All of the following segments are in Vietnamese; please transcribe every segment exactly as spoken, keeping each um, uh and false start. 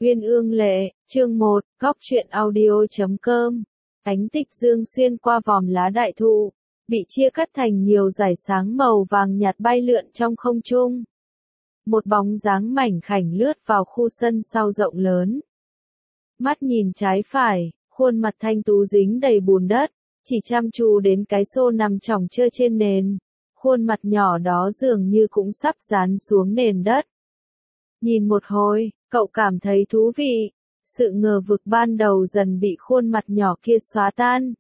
Uyên ương lệ, chương một, góc truyện audio chấm com. Ánh tích dương xuyên qua vòm lá đại thụ, bị chia cắt thành nhiều dải sáng màu vàng nhạt bay lượn trong không trung. Một bóng dáng mảnh khảnh lướt vào khu sân sau rộng lớn. Mắt nhìn trái phải, khuôn mặt thanh tú dính đầy bùn đất, chỉ chăm chú đến cái xô nằm chỏng trơ trên nền. Khuôn mặt nhỏ đó dường như cũng sắp dán xuống nền đất. Nhìn một hồi, cậu cảm thấy thú vị. Sự ngờ vực ban đầu dần bị khuôn mặt nhỏ kia xóa tan.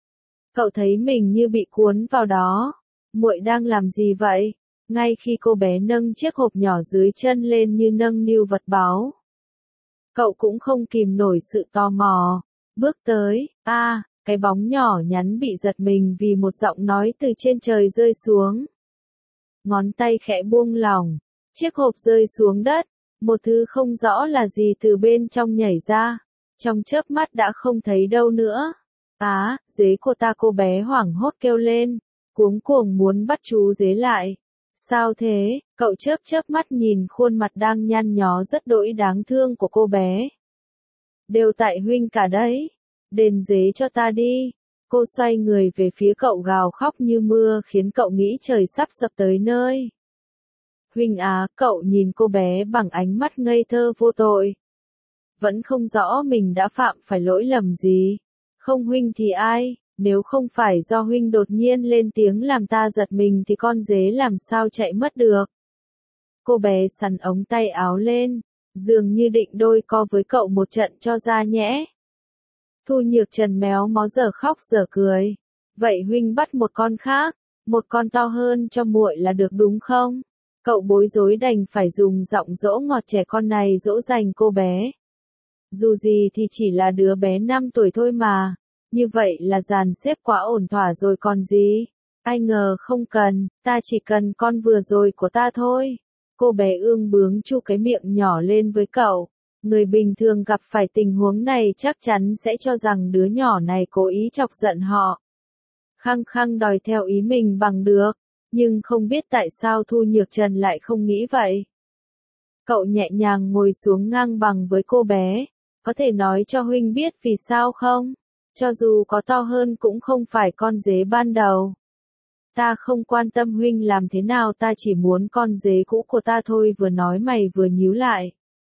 Cậu thấy mình như bị cuốn vào đó. Muội đang làm gì vậy? Ngay khi cô bé nâng chiếc hộp nhỏ dưới chân lên như nâng niu vật báu. Cậu cũng không kìm nổi sự tò mò. Bước tới, a, à, cái bóng nhỏ nhắn bị giật mình vì một giọng nói từ trên trời rơi xuống. Ngón tay khẽ buông lỏng, chiếc hộp rơi xuống đất. Một thứ không rõ là gì từ bên trong nhảy ra, trong chớp mắt đã không thấy đâu nữa. Á, dế của ta, cô bé hoảng hốt kêu lên, cuống cuồng muốn bắt chú dế lại. Sao thế? Cậu chớp chớp mắt nhìn khuôn mặt đang nhăn nhó rất đỗi đáng thương của cô bé. Đều tại huynh cả đấy, đền dế cho ta đi. Cô xoay người về phía cậu gào khóc như mưa khiến cậu nghĩ trời sắp sập tới nơi. Huynh á, cậu nhìn cô bé bằng ánh mắt ngây thơ vô tội. Vẫn không rõ mình đã phạm phải lỗi lầm gì. Không huynh thì ai, nếu không phải do huynh đột nhiên lên tiếng làm ta giật mình thì con dế làm sao chạy mất được. Cô bé sắn ống tay áo lên, dường như định đôi co với cậu một trận cho ra nhẽ. Thu Nhược Trần méo mó giờ khóc giờ cười. Vậy huynh bắt một con khác, một con to hơn cho muội là được đúng không? Cậu bối rối đành phải dùng giọng dỗ ngọt trẻ con này dỗ dành cô bé. Dù gì thì chỉ là đứa bé năm tuổi thôi mà, như vậy là dàn xếp quá ổn thỏa rồi còn gì. Ai ngờ không cần, ta chỉ cần con vừa rồi của ta thôi. Cô bé ương bướng chu cái miệng nhỏ lên với cậu. Người bình thường gặp phải tình huống này chắc chắn sẽ cho rằng đứa nhỏ này cố ý chọc giận họ. Khăng khăng đòi theo ý mình bằng được. Nhưng không biết tại sao Thu Nhược Trần lại không nghĩ vậy. Cậu nhẹ nhàng ngồi xuống ngang bằng với cô bé. Có thể nói cho huynh biết vì sao không? Cho dù có to hơn cũng không phải con dế ban đầu. Ta không quan tâm huynh làm thế nào, ta chỉ muốn con dế cũ của ta thôi. Vừa nói mày vừa nhíu lại.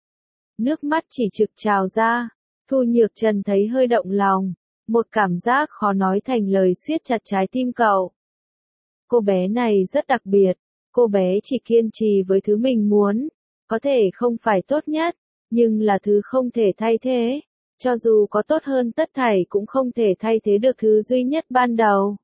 Nước mắt chỉ trực trào ra. Thu Nhược Trần thấy hơi động lòng. Một cảm giác khó nói thành lời siết chặt trái tim cậu. Cô bé này rất đặc biệt, cô bé chỉ kiên trì với thứ mình muốn, có thể không phải tốt nhất, nhưng là thứ không thể thay thế, cho dù có tốt hơn tất thảy cũng không thể thay thế được thứ duy nhất ban đầu.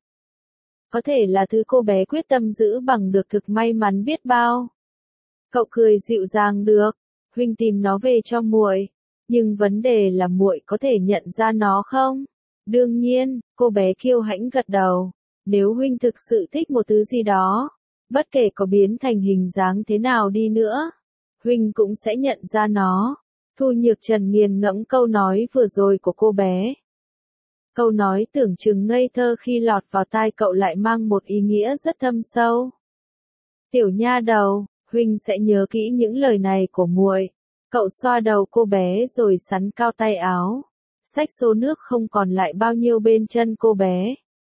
Có thể là thứ cô bé quyết tâm giữ bằng được thực may mắn biết bao. Cậu cười dịu dàng được, huynh tìm nó về cho muội, nhưng vấn đề là muội có thể nhận ra nó không? Đương nhiên, cô bé kiêu hãnh gật đầu. Nếu huynh thực sự thích một thứ gì đó, bất kể có biến thành hình dáng thế nào đi nữa, huynh cũng sẽ nhận ra nó. Thu Nhược Trần nghiền ngẫm câu nói vừa rồi của cô bé. Câu nói tưởng chừng ngây thơ khi lọt vào tai cậu lại mang một ý nghĩa rất thâm sâu. Tiểu nha đầu, huynh sẽ nhớ kỹ những lời này của muội. Cậu xoa đầu cô bé rồi sắn cao tay áo, xách xô nước không còn lại bao nhiêu bên chân cô bé.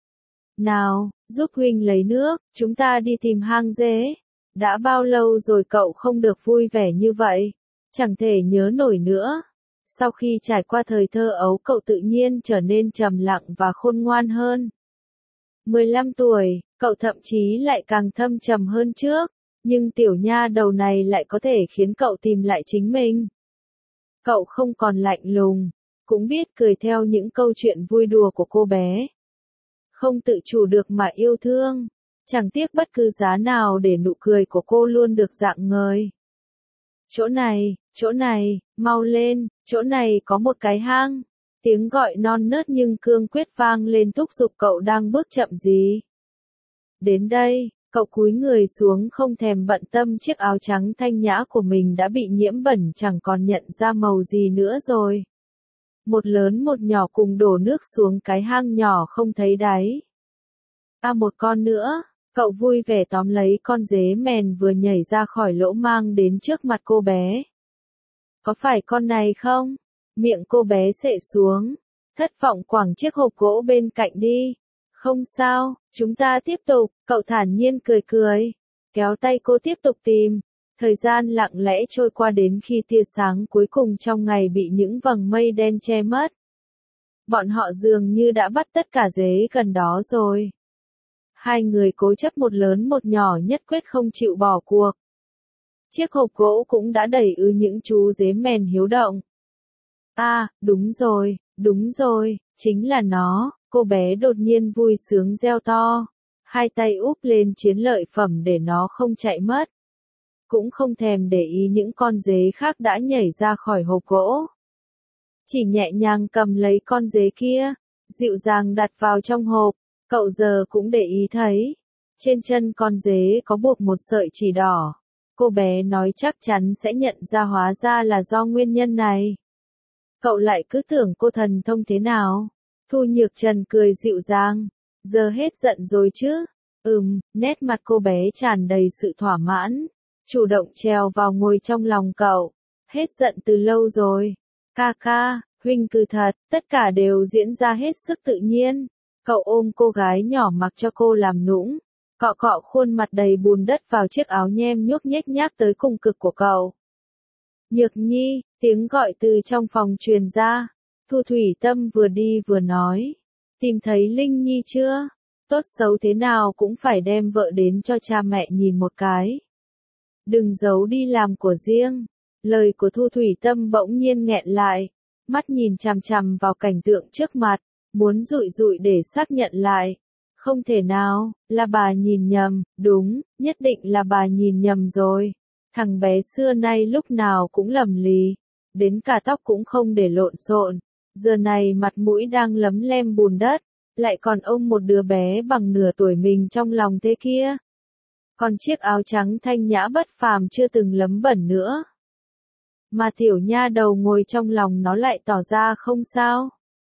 Nào, giúp huynh lấy nước, chúng ta đi tìm hang dế. Đã bao lâu rồi cậu không được vui vẻ như vậy? Chẳng thể nhớ nổi nữa. Sau khi trải qua thời thơ ấu, cậu tự nhiên trở nên trầm lặng và khôn ngoan hơn. mười lăm tuổi, cậu thậm chí lại càng thâm trầm hơn trước, nhưng tiểu nha đầu này lại có thể khiến cậu tìm lại chính mình. Cậu không còn lạnh lùng, cũng biết cười theo những câu chuyện vui đùa của cô bé. Không tự chủ được mà yêu thương, chẳng tiếc bất cứ giá nào để nụ cười của cô luôn được rạng ngời. Chỗ này, chỗ này, mau lên, chỗ này có một cái hang. Tiếng gọi non nớt nhưng cương quyết vang lên thúc giục cậu đang bước chậm gì. Đến đây, cậu cúi người xuống không thèm bận tâm chiếc áo trắng thanh nhã của mình đã bị nhiễm bẩn chẳng còn nhận ra màu gì nữa rồi. Một lớn một nhỏ cùng đổ nước xuống cái hang nhỏ không thấy đáy. À một con nữa, cậu vui vẻ tóm lấy con dế mèn vừa nhảy ra khỏi lỗ mang đến trước mặt cô bé. Có phải con này không? Miệng cô bé xệ xuống, thất vọng quẳng chiếc hộp gỗ bên cạnh đi. Không sao, chúng ta tiếp tục, cậu thản nhiên cười cười, kéo tay cô tiếp tục tìm. Thời gian lặng lẽ trôi qua đến khi tia sáng cuối cùng trong ngày bị những vầng mây đen che mất. Bọn họ dường như đã bắt tất cả dế gần đó rồi. Hai người cố chấp một lớn một nhỏ nhất quyết không chịu bỏ cuộc. Chiếc hộp gỗ cũng đã đầy ư những chú dế mèn hiếu động. À, đúng rồi, đúng rồi, chính là nó, cô bé đột nhiên vui sướng reo to. Hai tay úp lên chiến lợi phẩm để nó không chạy mất. Cũng không thèm để ý những con dế khác đã nhảy ra khỏi hộp gỗ. Chỉ nhẹ nhàng cầm lấy con dế kia, dịu dàng đặt vào trong hộp, cậu giờ cũng để ý thấy. Trên chân con dế có buộc một sợi chỉ đỏ. Cô bé nói chắc chắn sẽ nhận ra hóa ra là do nguyên nhân này. Cậu lại cứ tưởng cô thần thông thế nào. Thu Nhược Trần cười dịu dàng. Giờ hết giận rồi chứ? Ừm, nét mặt cô bé tràn đầy sự thỏa mãn. Chủ động trèo vào ngồi trong lòng cậu. Hết giận từ lâu rồi. Ca ca, huynh cứ thật, tất cả đều diễn ra hết sức tự nhiên. Cậu ôm cô gái nhỏ mặc cho cô làm nũng. Cọ cọ khuôn mặt đầy bùn đất vào chiếc áo nhem nhuốc nhếch nhác tới cùng cực của cậu. Nhược Nhi, tiếng gọi từ trong phòng truyền ra. Thu Thủy Tâm vừa đi vừa nói. Tìm thấy Linh Nhi chưa? Tốt xấu thế nào cũng phải đem vợ đến cho cha mẹ nhìn một cái. Đừng giấu đi làm của riêng. Lời của Thu Thủy Tâm bỗng nhiên nghẹn lại. Mắt nhìn chằm chằm vào cảnh tượng trước mặt. Muốn dụi dụi để xác nhận lại. Không thể nào, là bà nhìn nhầm, đúng, nhất định là bà nhìn nhầm rồi. Thằng bé xưa nay lúc nào cũng lầm lì, đến cả tóc cũng không để lộn xộn, giờ này mặt mũi đang lấm lem bùn đất, lại còn ôm một đứa bé bằng nửa tuổi mình trong lòng thế kia. Còn chiếc áo trắng thanh nhã bất phàm chưa từng lấm bẩn nữa. Mà tiểu nha đầu ngồi trong lòng nó lại tỏ ra không sao.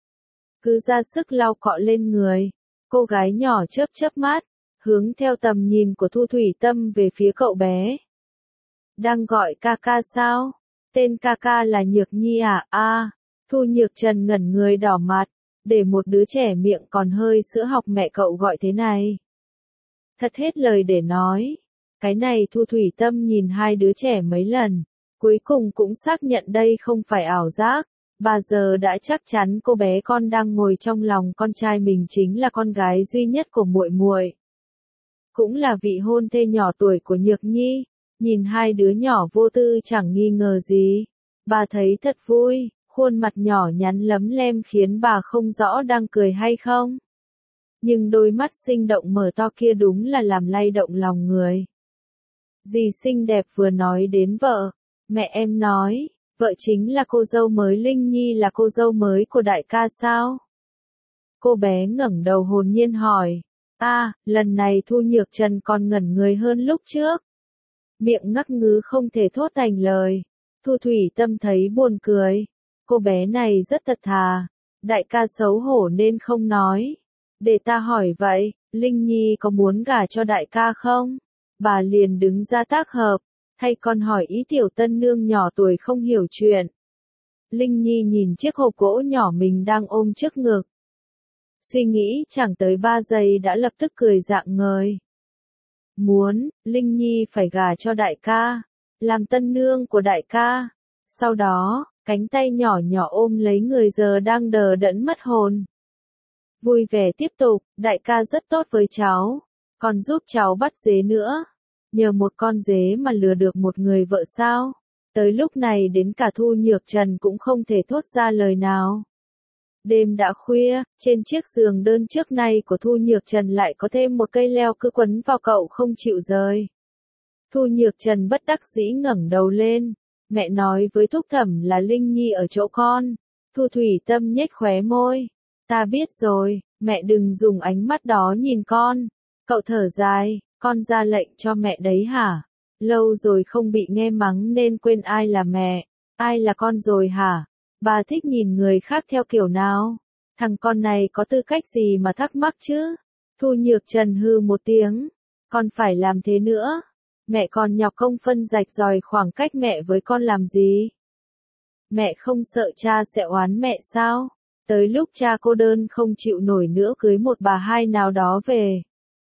Cứ ra sức lau cọ lên người. Cô gái nhỏ chớp chớp mắt, hướng theo tầm nhìn của Thu Thủy Tâm về phía cậu bé. Đang gọi ca ca sao? Tên ca ca là Nhược Nhi à? À, Thu Nhược Trần ngẩn người đỏ mặt, để một đứa trẻ miệng còn hơi sữa học mẹ cậu gọi thế này. Thật hết lời để nói. Cái này Thu Thủy Tâm nhìn hai đứa trẻ mấy lần, cuối cùng cũng xác nhận đây không phải ảo giác. Bà giờ đã chắc chắn cô bé con đang ngồi trong lòng con trai mình chính là con gái duy nhất của muội muội, cũng là vị hôn thê nhỏ tuổi của Nhược Nhi. Nhìn hai đứa nhỏ vô tư chẳng nghi ngờ gì, bà thấy thật vui, khuôn mặt nhỏ nhắn lấm lem khiến bà không rõ đang cười hay không. Nhưng đôi mắt sinh động mở to kia đúng là làm lay động lòng người. Dì xinh đẹp vừa nói đến vợ, mẹ em nói. Vợ chính là cô dâu mới Linh Nhi là cô dâu mới của đại ca sao? Cô bé ngẩng đầu hồn nhiên hỏi. À, lần này Thu Nhược Trần còn ngẩn người hơn lúc trước. Miệng ngắc ngứ không thể thốt thành lời. Thu Thủy Tâm thấy buồn cười. Cô bé này rất thật thà. Đại ca xấu hổ nên không nói. Để ta hỏi vậy, Linh Nhi có muốn gả cho đại ca không? Bà liền đứng ra tác hợp. Hay con hỏi ý tiểu tân nương nhỏ tuổi không hiểu chuyện. Linh Nhi nhìn chiếc hộp gỗ nhỏ mình đang ôm trước ngực. Suy nghĩ chẳng tới ba giây đã lập tức cười rạng ngời. Muốn, Linh Nhi phải gả cho đại ca, làm tân nương của đại ca. Sau đó, cánh tay nhỏ nhỏ ôm lấy người giờ đang đờ đẫn mất hồn. Vui vẻ tiếp tục, đại ca rất tốt với cháu, còn giúp cháu bắt dế nữa. Nhờ một con dế mà lừa được một người vợ sao? Tới lúc này đến cả Thu Nhược Trần cũng không thể thốt ra lời nào. Đêm đã khuya, trên chiếc giường đơn trước nay của Thu Nhược Trần lại có thêm một cây leo cứ quấn vào cậu không chịu rời. Thu Nhược Trần bất đắc dĩ ngẩng đầu lên. Mẹ nói với Thúc Thẩm là Linh Nhi ở chỗ con. Thu Thủy Tâm nhếch khóe môi. Ta biết rồi, mẹ đừng dùng ánh mắt đó nhìn con. Cậu thở dài. Con ra lệnh cho mẹ đấy hả? Lâu rồi không bị nghe mắng nên quên ai là mẹ, ai là con rồi hả? Bà thích nhìn người khác theo kiểu nào? Thằng con này có tư cách gì mà thắc mắc chứ? Thu Nhược Trần hư một tiếng. Con phải làm thế nữa. Mẹ còn nhọc công phân rạch ròi khoảng cách mẹ với con làm gì? Mẹ không sợ cha sẽ oán mẹ sao? Tới lúc cha cô đơn không chịu nổi nữa cưới một bà hai nào đó về.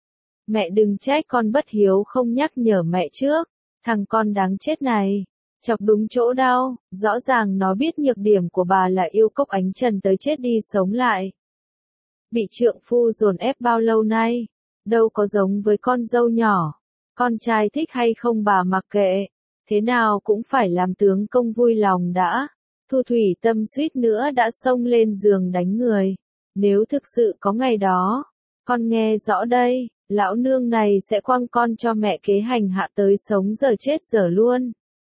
Mẹ đừng trách con bất hiếu không nhắc nhở mẹ trước. Thằng con đáng chết này. Chọc đúng chỗ đau, rõ ràng nó biết nhược điểm của bà là yêu Cốc Ánh Trần tới chết đi sống lại. Bị trượng phu dồn ép bao lâu nay, đâu có giống với con dâu nhỏ. Con trai thích hay không bà mặc kệ, thế nào cũng phải làm tướng công vui lòng đã. Thu Thủy Tâm suýt nữa đã xông lên giường đánh người. Nếu thực sự có ngày đó, con nghe rõ đây, lão nương này sẽ quăng con cho mẹ kế hành hạ tới sống giờ chết giờ luôn.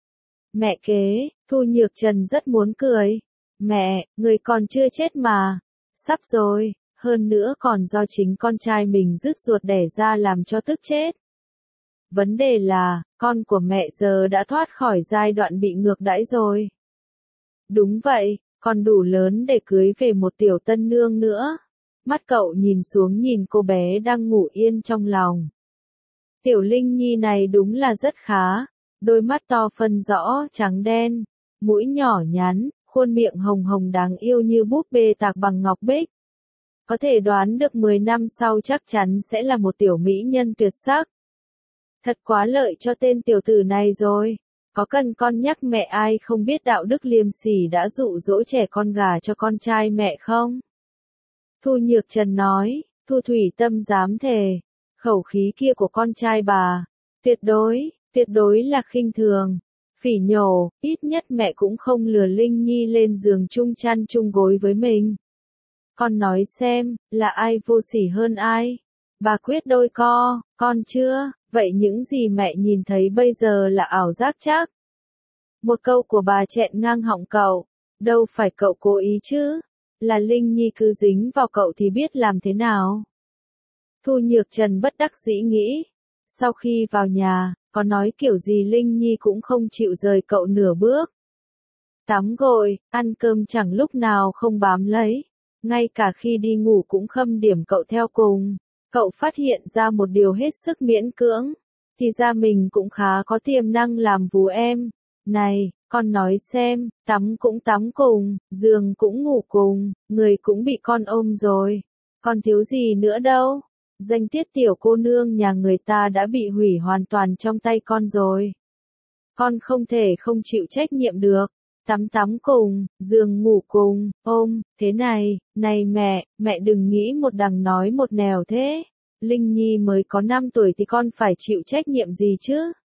Mẹ kế, Thu Nhược Trần rất muốn cười. Mẹ, người còn chưa chết mà. Sắp rồi, hơn nữa còn do chính con trai mình rứt ruột đẻ ra làm cho tức chết. Vấn đề là, con của mẹ giờ đã thoát khỏi giai đoạn bị ngược đãi rồi. Đúng vậy, còn đủ lớn để cưới về một tiểu tân nương nữa. Mắt cậu nhìn xuống nhìn cô bé đang ngủ yên trong lòng. Tiểu Linh Nhi này đúng là rất khá. Đôi mắt to phân rõ trắng đen, mũi nhỏ nhắn, khuôn miệng hồng hồng đáng yêu như búp bê tạc bằng ngọc bích. Có thể đoán được mười năm sau chắc chắn sẽ là một tiểu mỹ nhân tuyệt sắc. Thật quá lợi cho tên tiểu tử này rồi. Có cần con nhắc mẹ ai không biết đạo đức liêm sỉ đã dụ dỗ trẻ con gà cho con trai mẹ không? Thu Nhược Trần nói, Thu Thủy Tâm dám thề, khẩu khí kia của con trai bà, tuyệt đối, tuyệt đối là khinh thường, phỉ nhổ, ít nhất mẹ cũng không lừa Linh Nhi lên giường chung chăn chung gối với mình. Con nói xem, là ai vô sỉ hơn ai? Bà quyết đôi co, con chưa, vậy những gì mẹ nhìn thấy bây giờ là ảo giác chắc. Một câu của bà chẹn ngang họng cậu, đâu phải cậu cố ý chứ, là Linh Nhi cứ dính vào cậu thì biết làm thế nào. Thu Nhược Trần bất đắc dĩ nghĩ, sau khi vào nhà, có nói kiểu gì Linh Nhi cũng không chịu rời cậu nửa bước. Tắm gội, ăn cơm chẳng lúc nào không bám lấy, ngay cả khi đi ngủ cũng khâm điểm cậu theo cùng. Cậu phát hiện ra một điều hết sức miễn cưỡng, thì ra mình cũng khá có tiềm năng làm vú em. Này, con nói xem, tắm cũng tắm cùng, giường cũng ngủ cùng, người cũng bị con ôm rồi. Còn thiếu gì nữa đâu. Danh tiết tiểu cô nương nhà người ta đã bị hủy hoàn toàn trong tay con rồi. Con không thể không chịu trách nhiệm được. Tắm tắm cùng, giường ngủ cùng, ôm, thế này, này mẹ, mẹ đừng nghĩ một đằng nói một nẻo thế. Linh Nhi mới có năm tuổi thì con phải chịu trách nhiệm gì chứ?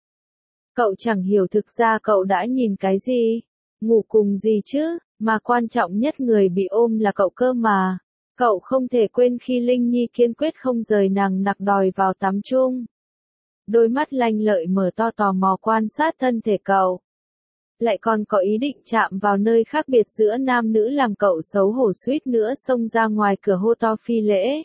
Cậu chẳng hiểu thực ra cậu đã nhìn cái gì, ngủ cùng gì chứ, mà quan trọng nhất người bị ôm là cậu cơ mà. Cậu không thể quên khi Linh Nhi kiên quyết không rời nàng nặc đòi vào tắm chung. Đôi mắt lanh lợi mở to tò mò quan sát thân thể cậu. Lại còn có ý định chạm vào nơi khác biệt giữa nam nữ làm cậu xấu hổ suýt nữa xông ra ngoài cửa hô to phi lễ.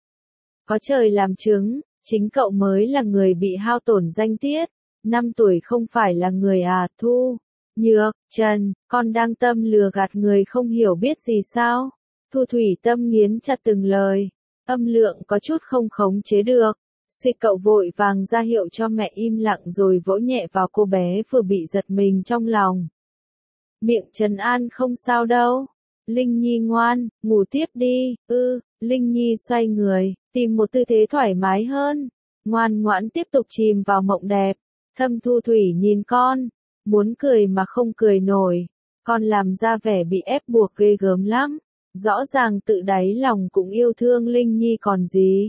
Có trời làm chứng, chính cậu mới là người bị hao tổn danh tiết. Năm tuổi không phải là người à, Thu Nhược Trần, con đang tâm lừa gạt người không hiểu biết gì sao? Thu Thủy Tâm nghiến chặt từng lời, âm lượng có chút không khống chế được. Suy cậu vội vàng ra hiệu cho mẹ im lặng rồi vỗ nhẹ vào cô bé vừa bị giật mình trong lòng. Miệng trấn an không sao đâu. Linh Nhi ngoan, ngủ tiếp đi, ư, Linh Nhi xoay người, tìm một tư thế thoải mái hơn. Ngoan ngoãn tiếp tục chìm vào mộng đẹp. Thâm Thu Thủy nhìn con, muốn cười mà không cười nổi. Con làm ra vẻ bị ép buộc ghê gớm lắm. Rõ ràng tự đáy lòng cũng yêu thương Linh Nhi còn gì.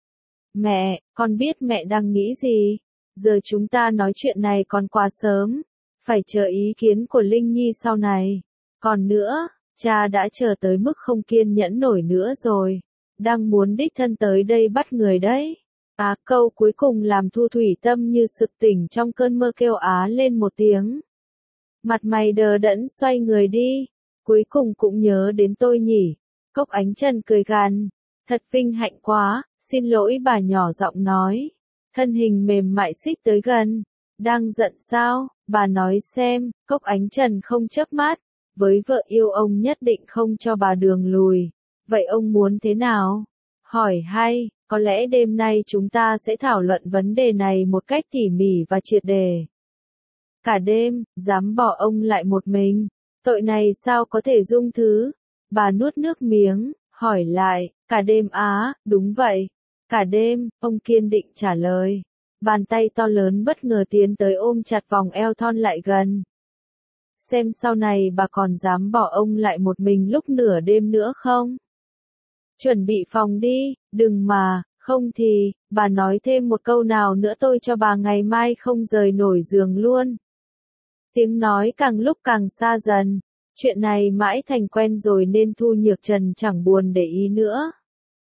Mẹ, con biết mẹ đang nghĩ gì. Giờ chúng ta nói chuyện này còn quá sớm. Phải chờ ý kiến của Linh Nhi sau này. Còn nữa, cha đã chờ tới mức không kiên nhẫn nổi nữa rồi. Đang muốn đích thân tới đây bắt người đấy. À, câu cuối cùng làm Thu Thủy Tâm như sực tỉnh trong cơn mơ kêu á lên một tiếng. Mặt mày đờ đẫn xoay người đi. Cuối cùng cũng nhớ đến tôi nhỉ. Cốc Ánh Trần cười gằn. Thật vinh hạnh quá, xin lỗi bà nhỏ giọng nói. Thân hình mềm mại xích tới gần. Đang giận sao, bà nói xem, Cốc Ánh Trần không chớp mắt. Với vợ yêu ông nhất định không cho bà đường lùi. Vậy ông muốn thế nào? Hỏi hay, có lẽ đêm nay chúng ta sẽ thảo luận vấn đề này một cách tỉ mỉ và triệt đề. Cả đêm, dám bỏ ông lại một mình. Tội này sao có thể dung thứ? Bà nuốt nước miếng, hỏi lại, cả đêm á, đúng vậy. Cả đêm, ông kiên định trả lời. Bàn tay to lớn bất ngờ tiến tới ôm chặt vòng eo thon lại gần. Xem sau này bà còn dám bỏ ông lại một mình lúc nửa đêm nữa không? Chuẩn bị phòng đi, đừng mà, không thì, bà nói thêm một câu nào nữa tôi cho bà ngày mai không rời nổi giường luôn. Tiếng nói càng lúc càng xa dần, chuyện này mãi thành quen rồi nên Thu Nhược Trần chẳng buồn để ý nữa.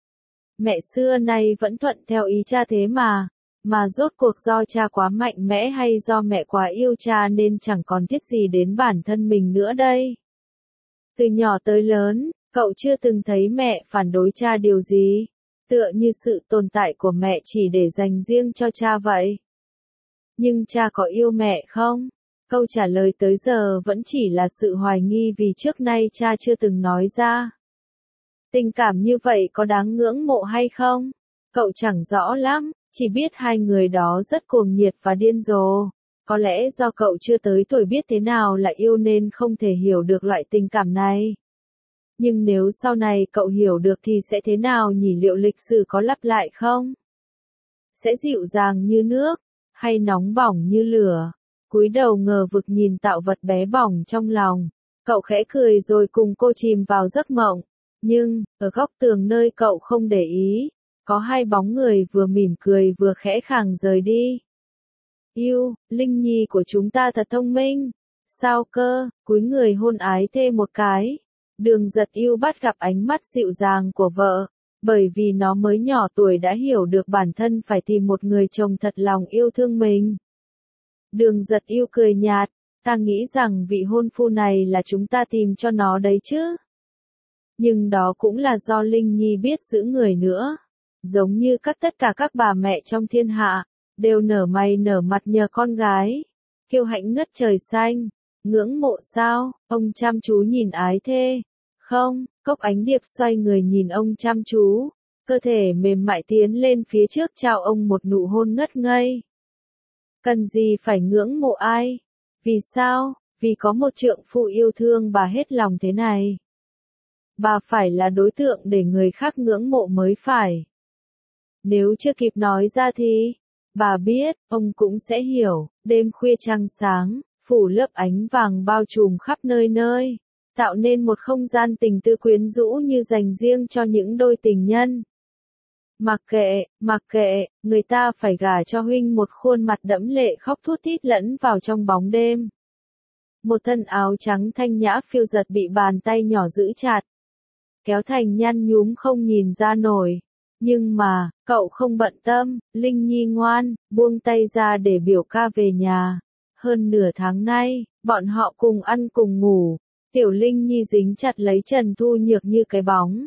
Mẹ xưa nay vẫn thuận theo ý cha thế mà, mà rốt cuộc do cha quá mạnh mẽ hay do mẹ quá yêu cha nên chẳng còn thiết gì đến bản thân mình nữa đây. Từ nhỏ tới lớn, cậu chưa từng thấy mẹ phản đối cha điều gì, tựa như sự tồn tại của mẹ chỉ để dành riêng cho cha vậy. Nhưng cha có yêu mẹ không? Câu trả lời tới giờ vẫn chỉ là sự hoài nghi vì trước nay cha chưa từng nói ra. Tình cảm như vậy có đáng ngưỡng mộ hay không? Cậu chẳng rõ lắm, chỉ biết hai người đó rất cuồng nhiệt và điên rồ. Có lẽ do cậu chưa tới tuổi biết thế nào là yêu nên không thể hiểu được loại tình cảm này. Nhưng nếu sau này cậu hiểu được thì sẽ thế nào nhỉ, liệu lịch sử có lặp lại không? Sẽ dịu dàng như nước, hay nóng bỏng như lửa? Cúi đầu ngờ vực nhìn tạo vật bé bỏng trong lòng, cậu khẽ cười rồi cùng cô chìm vào giấc mộng. Nhưng, ở góc tường nơi cậu không để ý, có hai bóng người vừa mỉm cười vừa khẽ khàng rời đi. Yêu, Linh Nhi của chúng ta thật thông minh. Sao cơ? Cúi người hôn ái thê một cái. Đường Giật Yêu bắt gặp ánh mắt dịu dàng của vợ, bởi vì nó mới nhỏ tuổi đã hiểu được bản thân phải tìm một người chồng thật lòng yêu thương mình. Đường Giật Yêu cười nhạt, ta nghĩ rằng vị hôn phu này là chúng ta tìm cho nó đấy chứ. Nhưng đó cũng là do Linh Nhi biết giữ người nữa. Giống như các tất cả các bà mẹ trong thiên hạ, đều nở mày nở mặt nhờ con gái. Kiêu hãnh ngất trời xanh, ngưỡng mộ sao, ông chăm chú nhìn ái thê. Không, Cốc Ánh Điệp xoay người nhìn ông chăm chú, cơ thể mềm mại tiến lên phía trước trao ông một nụ hôn ngất ngây. Cần gì phải ngưỡng mộ ai? Vì sao? Vì có một trượng phu yêu thương bà hết lòng thế này. Bà phải là đối tượng để người khác ngưỡng mộ mới phải. Nếu chưa kịp nói ra thì, bà biết, ông cũng sẽ hiểu. Đêm khuya trăng sáng, phủ lớp ánh vàng bao trùm khắp nơi nơi, tạo nên một không gian tình tư quyến rũ như dành riêng cho những đôi tình nhân. Mặc kệ, mặc kệ, người ta phải gả cho huynh một khuôn mặt đẫm lệ khóc thút thít lẫn vào trong bóng đêm. Một thân áo trắng thanh nhã phiêu giật bị bàn tay nhỏ giữ chặt, kéo thành nhăn nhúm không nhìn ra nổi. Nhưng mà, cậu không bận tâm, Linh Nhi ngoan, buông tay ra để biểu ca về nhà. Hơn nửa tháng nay, bọn họ cùng ăn cùng ngủ, tiểu Linh Nhi dính chặt lấy Trần Thu Nhược như cái bóng.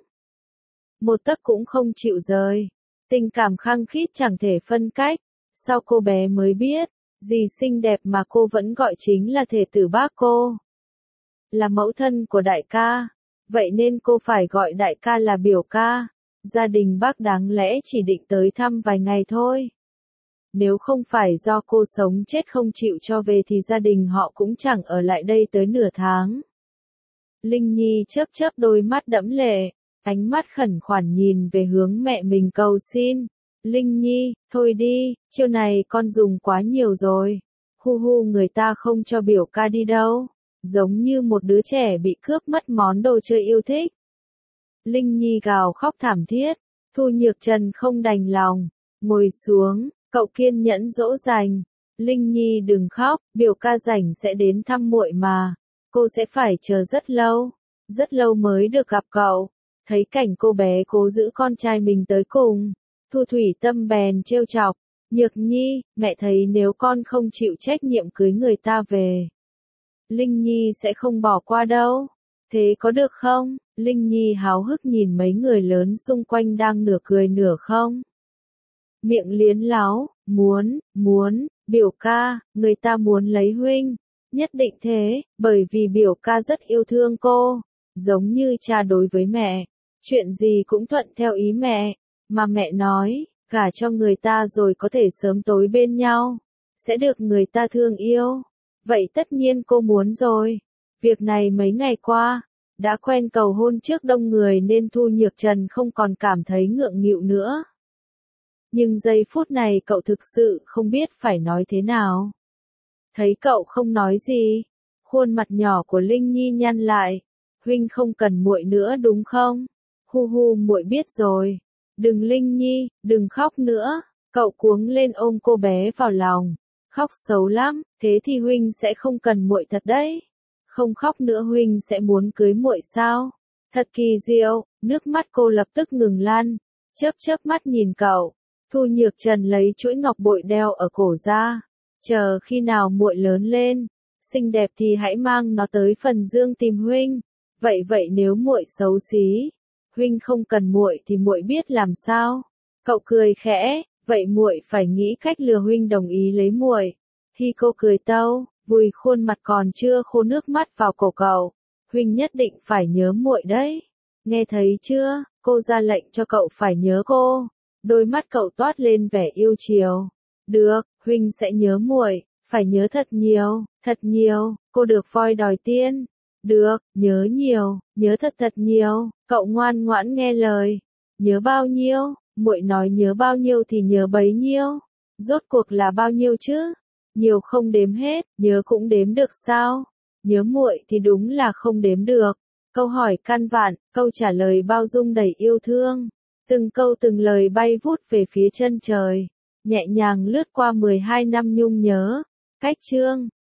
Một tấc cũng không chịu rời, tình cảm khăng khít chẳng thể phân cách. Sau cô bé mới biết, dì xinh đẹp mà cô vẫn gọi chính là thể tử bác cô. Là mẫu thân của đại ca, vậy nên cô phải gọi đại ca là biểu ca. Gia đình bác đáng lẽ chỉ định tới thăm vài ngày thôi. Nếu không phải do cô sống chết không chịu cho về thì gia đình họ cũng chẳng ở lại đây tới nửa tháng. Linh Nhi chớp chớp đôi mắt đẫm lệ, ánh mắt khẩn khoản nhìn về hướng mẹ mình cầu xin. Linh Nhi, thôi đi, chiêu này con dùng quá nhiều rồi. Hu hu, người ta không cho biểu ca đi đâu. Giống như một đứa trẻ bị cướp mất món đồ chơi yêu thích. Linh Nhi gào khóc thảm thiết. Thu Nhược Trần không đành lòng, ngồi xuống, cậu kiên nhẫn dỗ dành. Linh Nhi đừng khóc, biểu ca rảnh sẽ đến thăm muội mà. Cô sẽ phải chờ rất lâu, rất lâu mới được gặp cậu. Thấy cảnh cô bé cố giữ con trai mình tới cùng, Thu Thủy Tâm bèn trêu chọc. Nhược Nhi, mẹ thấy nếu con không chịu trách nhiệm cưới người ta về, Linh Nhi sẽ không bỏ qua đâu. Thế có được không? Linh Nhi háo hức nhìn mấy người lớn xung quanh đang nửa cười nửa không. Miệng liến láo, muốn, muốn, biểu ca, người ta muốn lấy huynh. Nhất định thế, bởi vì biểu ca rất yêu thương cô, giống như cha đối với mẹ. Chuyện gì cũng thuận theo ý mẹ, mà mẹ nói, gả cho người ta rồi có thể sớm tối bên nhau, sẽ được người ta thương yêu. Vậy tất nhiên cô muốn rồi. Việc này mấy ngày qua, đã quen cầu hôn trước đông người nên Thu Nhược Trần không còn cảm thấy ngượng nghịu nữa. Nhưng giây phút này cậu thực sự không biết phải nói thế nào. Thấy cậu không nói gì, khuôn mặt nhỏ của Linh Nhi nhăn lại. Huynh không cần muội nữa đúng không? Hu hu, muội biết rồi. Đừng Linh Nhi, đừng khóc nữa. Cậu cuống lên ôm cô bé vào lòng. Khóc xấu lắm, thế thì huynh sẽ không cần muội thật đấy. Không khóc nữa huynh sẽ muốn cưới muội sao? Thật kỳ diệu, nước mắt cô lập tức ngừng lăn, chớp chớp mắt nhìn cậu. Thu Nhược Trần lấy chuỗi ngọc bội đeo ở cổ ra. Chờ khi nào muội lớn lên, xinh đẹp thì hãy mang nó tới Phần Dương tìm huynh. Vậy vậy nếu muội xấu xí, huynh không cần muội thì muội biết làm sao? Cậu cười khẽ, vậy muội phải nghĩ cách lừa huynh đồng ý lấy muội. Khi cô cười tâu, vùi khuôn mặt còn chưa khô nước mắt vào cổ cậu. Huynh nhất định phải nhớ muội đấy. Nghe thấy chưa? Cô ra lệnh cho cậu phải nhớ cô. Đôi mắt cậu toát lên vẻ yêu chiều. Được, huynh sẽ nhớ muội, phải nhớ thật nhiều, thật nhiều. Cô được voi đòi tiên. Được, nhớ nhiều, nhớ thật thật nhiều. Cậu ngoan ngoãn nghe lời. Nhớ bao nhiêu? Muội nói nhớ bao nhiêu thì nhớ bấy nhiêu. Rốt cuộc là bao nhiêu chứ? Nhiều không đếm hết, nhớ cũng đếm được sao? Nhớ muội thì đúng là không đếm được. Câu hỏi căn vạn, câu trả lời bao dung đầy yêu thương. Từng câu từng lời bay vút về phía chân trời, nhẹ nhàng lướt qua mười hai năm nhung nhớ. Cách chương